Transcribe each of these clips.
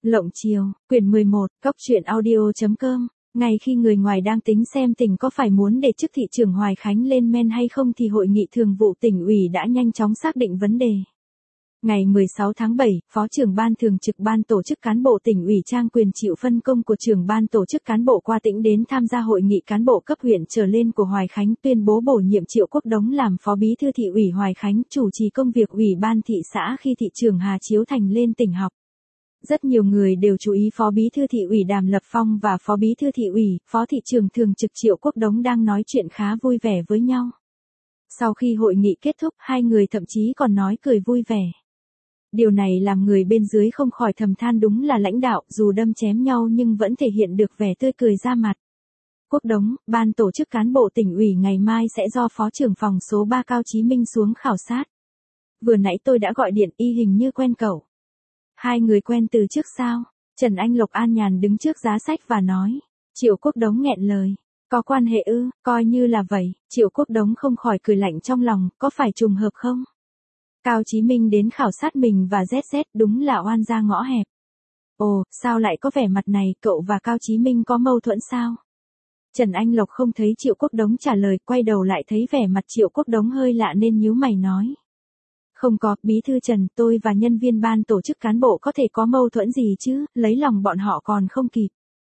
Lộng chiều, quyển 11, Cóc truyện audio.com. Ngay khi người ngoài đang tính xem tỉnh có phải muốn để chức thị trưởng Hoài Khánh lên men hay không thì hội nghị thường vụ tỉnh ủy đã nhanh chóng xác định vấn đề. Ngày 16 tháng 7, Phó trưởng ban thường trực ban tổ chức cán bộ tỉnh ủy Trang Quyền chịu phân công của trưởng ban tổ chức cán bộ qua tỉnh đến tham gia hội nghị cán bộ cấp huyện trở lên của Hoài Khánh, tuyên bố bổ nhiệm Triệu Quốc Đống làm Phó Bí thư thị ủy Hoài Khánh, chủ trì công việc ủy ban thị xã khi thị trưởng Hà Chiếu Thành lên tỉnh học. Rất nhiều người đều chú ý Phó Bí thư thị ủy Đàm Lập Phong và Phó Bí thư thị ủy, Phó thị trưởng thường trực Triệu Quốc Đống đang nói chuyện khá vui vẻ với nhau. Sau khi hội nghị kết thúc, hai người thậm chí còn nói cười vui vẻ. Điều này làm người bên dưới không khỏi thầm than, đúng là lãnh đạo, dù đâm chém nhau nhưng vẫn thể hiện được vẻ tươi cười ra mặt. Quốc Đống, ban tổ chức cán bộ tỉnh ủy ngày mai sẽ do Phó trưởng phòng số 3 Cao Chí Minh xuống khảo sát. Vừa nãy tôi đã gọi điện, y hình như quen cậu. Hai người quen từ trước sao? Trần Anh Lộc an nhàn đứng trước giá sách và nói. Triệu Quốc Đống nghẹn lời. Có quan hệ ư? Coi như là vậy. Triệu Quốc Đống không khỏi cười lạnh trong lòng, có phải trùng hợp không? Cao Chí Minh đến khảo sát mình và ZZ, đúng là oan gia ngõ hẹp. Ồ, sao lại có vẻ mặt này, cậu và Cao Chí Minh có mâu thuẫn sao? Trần Anh Lộc không thấy Triệu Quốc Đống trả lời, quay đầu lại thấy vẻ mặt Triệu Quốc Đống hơi lạ nên nhíu mày nói. Không có, Bí thư Trần, tôi và nhân viên ban tổ chức cán bộ có thể có mâu thuẫn gì chứ, lấy lòng bọn họ còn không kịp.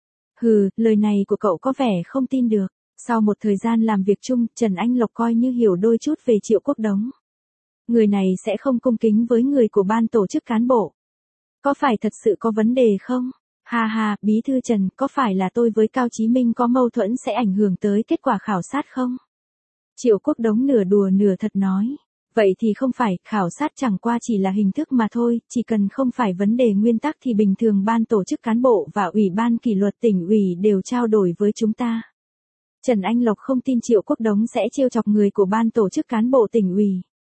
Hừ, lời này của cậu có vẻ không tin được. Sau một thời gian làm việc chung, Trần Anh Lộc coi như hiểu đôi chút về Triệu Quốc Đống. Người này sẽ không cung kính với người của ban tổ chức cán bộ. Có phải thật sự có vấn đề không? Ha ha, Bí thư Trần, có phải là tôi với Cao Chí Minh có mâu thuẫn sẽ ảnh hưởng tới kết quả khảo sát không? Triệu Quốc Đống nửa đùa nửa thật nói. Vậy thì không phải, khảo sát chẳng qua chỉ là hình thức mà thôi, chỉ cần không phải vấn đề nguyên tắc thì bình thường ban tổ chức cán bộ và ủy ban kỷ luật tỉnh ủy đều trao đổi với chúng ta. Trần Anh Lộc không tin Triệu Quốc Đống sẽ trêu chọc người của ban tổ chức cán bộ tỉnh ủy.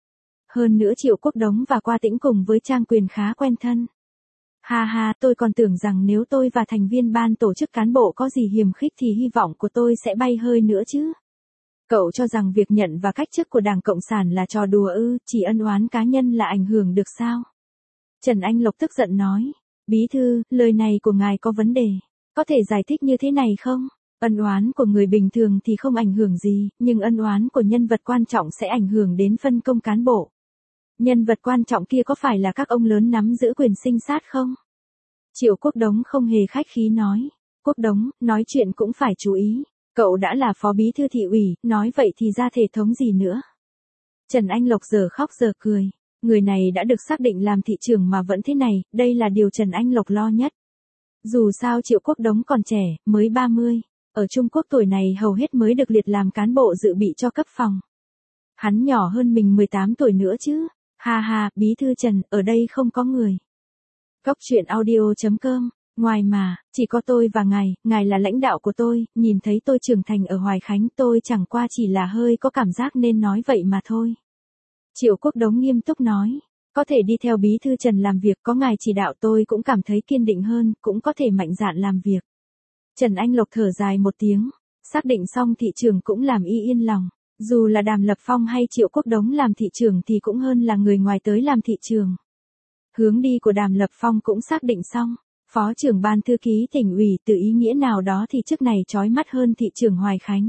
Hơn nữa Triệu Quốc Đống và Qua Tĩnh cùng với Trang Quyền khá quen thân. Ha ha, tôi còn tưởng rằng nếu tôi và thành viên ban tổ chức cán bộ có gì hiềm khích thì hy vọng của tôi sẽ bay hơi nữa chứ. Cậu cho rằng việc nhận và cách chức của Đảng Cộng sản là trò đùa ư, chỉ ân oán cá nhân là ảnh hưởng được sao? Trần Anh Lộc tức giận nói. Bí thư, lời này của ngài có vấn đề. Có thể giải thích như thế này không? Ân oán của người bình thường thì không ảnh hưởng gì, nhưng ân oán của nhân vật quan trọng sẽ ảnh hưởng đến phân công cán bộ. Nhân vật quan trọng kia có phải là các ông lớn nắm giữ quyền sinh sát không? Triệu Quốc Đống không hề khách khí nói. Quốc Đống, nói chuyện cũng phải chú ý. Cậu đã là Phó Bí thư thị ủy, nói vậy thì ra thể thống gì nữa? Trần Anh Lộc giờ khóc giờ cười. Người này đã được xác định làm thị trưởng mà vẫn thế này, đây là điều Trần Anh Lộc lo nhất. Dù sao Triệu Quốc Đống còn trẻ, mới 30. Ở Trung Quốc tuổi này hầu hết mới được liệt làm cán bộ dự bị cho cấp phòng. Hắn nhỏ hơn mình 18 tuổi nữa chứ. Ha ha, Bí thư Trần, ở đây không có người. Cóc truyện audio.com. Ngoài mà, chỉ có tôi và ngài là lãnh đạo của tôi, nhìn thấy tôi trưởng thành ở Hoài Khánh, tôi chẳng qua chỉ là hơi có cảm giác nên nói vậy mà thôi. Triệu Quốc Đống nghiêm túc nói, có thể đi theo Bí thư Trần làm việc, có ngài chỉ đạo tôi cũng cảm thấy kiên định hơn, cũng có thể mạnh dạn làm việc. Trần Anh Lộc thở dài một tiếng, xác định xong thị trường cũng làm y yên lòng, dù là Đàm Lập Phong hay Triệu Quốc Đống làm thị trường thì cũng hơn là người ngoài tới làm thị trường. Hướng đi của Đàm Lập Phong cũng xác định xong. Phó trưởng ban thư ký tỉnh ủy, từ ý nghĩa nào đó thì chức này chói mắt hơn thị trưởng Hoài Khánh.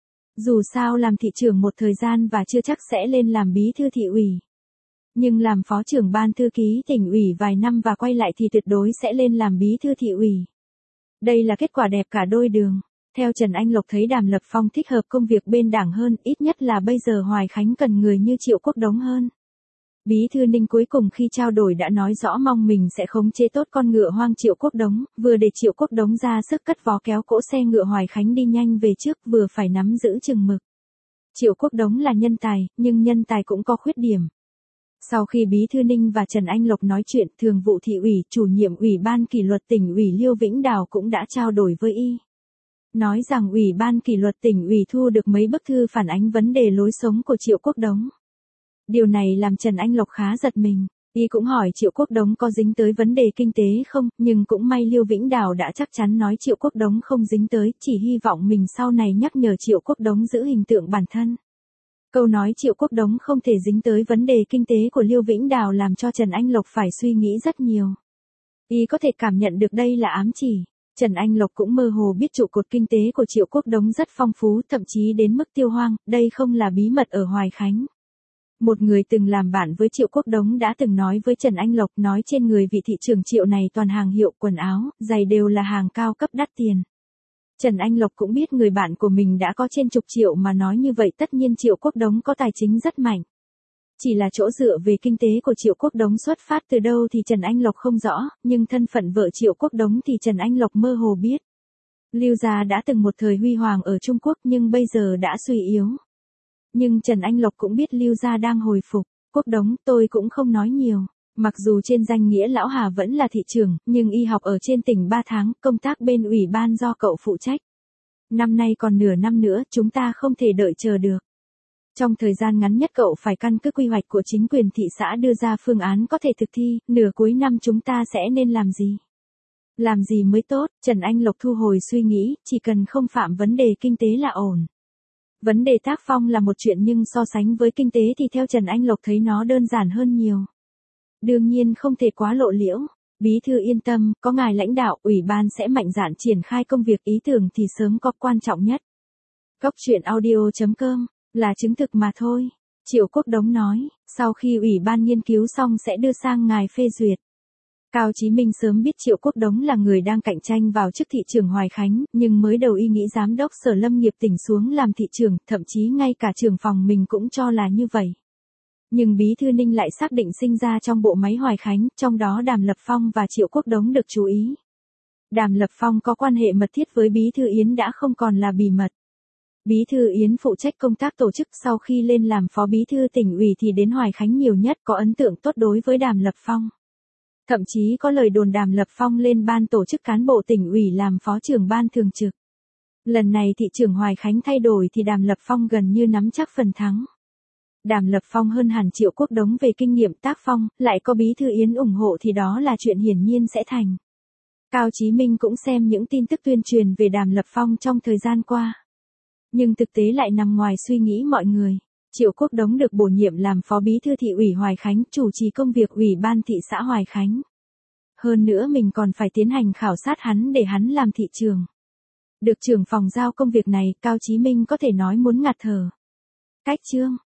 Dù sao làm thị trưởng một thời gian và chưa chắc sẽ lên làm bí thư thị ủy. Nhưng làm phó trưởng ban thư ký tỉnh ủy vài năm và quay lại thì tuyệt đối sẽ lên làm bí thư thị ủy. Đây là kết quả đẹp cả đôi đường. Theo Trần Anh Lộc thấy Đàm Lập Phong thích hợp công việc bên đảng hơn, ít nhất là bây giờ Hoài Khánh cần người như Triệu Quốc Đống hơn. Bí thư Ninh cuối cùng khi trao đổi đã nói rõ mong mình sẽ khống chế tốt con ngựa hoang Triệu Quốc Đống, vừa để Triệu Quốc Đống ra sức cất vó kéo cỗ xe ngựa Hoài Khánh đi nhanh về trước, vừa phải nắm giữ chừng mực. Triệu Quốc Đống là nhân tài, nhưng nhân tài cũng có khuyết điểm. Sau khi Bí thư Ninh và Trần Anh Lộc nói chuyện, thường vụ thị ủy, chủ nhiệm ủy ban kỷ luật tỉnh ủy Liêu Vĩnh Đào cũng đã trao đổi với y. Nói rằng ủy ban kỷ luật tỉnh ủy thu được mấy bức thư phản ánh vấn đề lối sống của Triệu Quốc Đống. Điều này làm Trần Anh Lộc khá giật mình, y cũng hỏi Triệu Quốc Đống có dính tới vấn đề kinh tế không, nhưng cũng may Liêu Vĩnh Đào đã chắc chắn nói Triệu Quốc Đống không dính tới, chỉ hy vọng mình sau này nhắc nhở Triệu Quốc Đống giữ hình tượng bản thân. Câu nói Triệu Quốc Đống không thể dính tới vấn đề kinh tế của Liêu Vĩnh Đào làm cho Trần Anh Lộc phải suy nghĩ rất nhiều. Y có thể cảm nhận được đây là ám chỉ. Trần Anh Lộc cũng mơ hồ biết trụ cột kinh tế của Triệu Quốc Đống rất phong phú, thậm chí đến mức tiêu hoang, đây không là bí mật ở Hoài Khánh. Một người từng làm bạn với Triệu Quốc Đống đã từng nói với Trần Anh Lộc, nói trên người vị thị trưởng Triệu này toàn hàng hiệu, quần áo, giày đều là hàng cao cấp đắt tiền. Trần Anh Lộc cũng biết người bạn của mình đã có trên chục triệu mà nói như vậy tất nhiên Triệu Quốc Đống có tài chính rất mạnh. Chỉ là chỗ dựa về kinh tế của Triệu Quốc Đống xuất phát từ đâu thì Trần Anh Lộc không rõ, nhưng thân phận vợ Triệu Quốc Đống thì Trần Anh Lộc mơ hồ biết. Lưu gia đã từng một thời huy hoàng ở Trung Quốc nhưng bây giờ đã suy yếu. Nhưng Trần Anh Lộc cũng biết Lưu gia đang hồi phục. Quốc Đống, tôi cũng không nói nhiều. Mặc dù trên danh nghĩa lão Hà vẫn là thị trưởng, nhưng y học ở trên tỉnh 3 tháng, công tác bên ủy ban do cậu phụ trách. Năm nay còn nửa năm nữa, chúng ta không thể đợi chờ được. Trong thời gian ngắn nhất cậu phải căn cứ quy hoạch của chính quyền thị xã đưa ra phương án có thể thực thi, nửa cuối năm chúng ta sẽ nên làm gì? Làm gì mới tốt? Trần Anh Lộc thu hồi suy nghĩ, chỉ cần không phạm vấn đề kinh tế là ổn. Vấn đề tác phong là một chuyện nhưng so sánh với kinh tế thì theo Trần Anh Lộc thấy nó đơn giản hơn nhiều. Đương nhiên không thể quá lộ liễu. Bí thư yên tâm, có ngài lãnh đạo, ủy ban sẽ mạnh dạn triển khai công việc, ý tưởng thì sớm có, quan trọng nhất. Cốc truyện audio.com là chứng thực mà thôi. Triệu Quốc Đống nói, sau khi ủy ban nghiên cứu xong sẽ đưa sang ngài phê duyệt. Cao Chí Minh sớm biết Triệu Quốc Đống là người đang cạnh tranh vào chức thị trưởng Hoài Khánh, nhưng mới đầu y nghĩ giám đốc Sở Lâm nghiệp tỉnh xuống làm thị trưởng, thậm chí ngay cả trưởng phòng mình cũng cho là như vậy. Nhưng Bí thư Ninh lại xác định sinh ra trong bộ máy Hoài Khánh, trong đó Đàm Lập Phong và Triệu Quốc Đống được chú ý. Đàm Lập Phong có quan hệ mật thiết với Bí thư Yến đã không còn là bí mật. Bí thư Yến phụ trách công tác tổ chức, sau khi lên làm phó bí thư tỉnh ủy thì đến Hoài Khánh nhiều nhất, có ấn tượng tốt đối với Đàm Lập Phong. Thậm chí có lời đồn Đàm Lập Phong lên ban tổ chức cán bộ tỉnh ủy làm phó trưởng ban thường trực. Lần này thị trưởng Hoài Khánh thay đổi thì Đàm Lập Phong gần như nắm chắc phần thắng. Đàm Lập Phong hơn hẳn Triệu Quốc Đống về kinh nghiệm tác phong, lại có Bí thư Yến ủng hộ thì đó là chuyện hiển nhiên sẽ thành. Cao Chí Minh cũng xem những tin tức tuyên truyền về Đàm Lập Phong trong thời gian qua. Nhưng thực tế lại nằm ngoài suy nghĩ mọi người. Triệu Quốc Đống được bổ nhiệm làm phó bí thư thị ủy Hoài Khánh, chủ trì công việc ủy ban thị xã Hoài Khánh. Hơn nữa mình còn phải tiến hành khảo sát hắn để hắn làm thị trưởng. Được trưởng phòng giao công việc này, Cao Chí Minh có thể nói muốn ngạt thở. Cách chương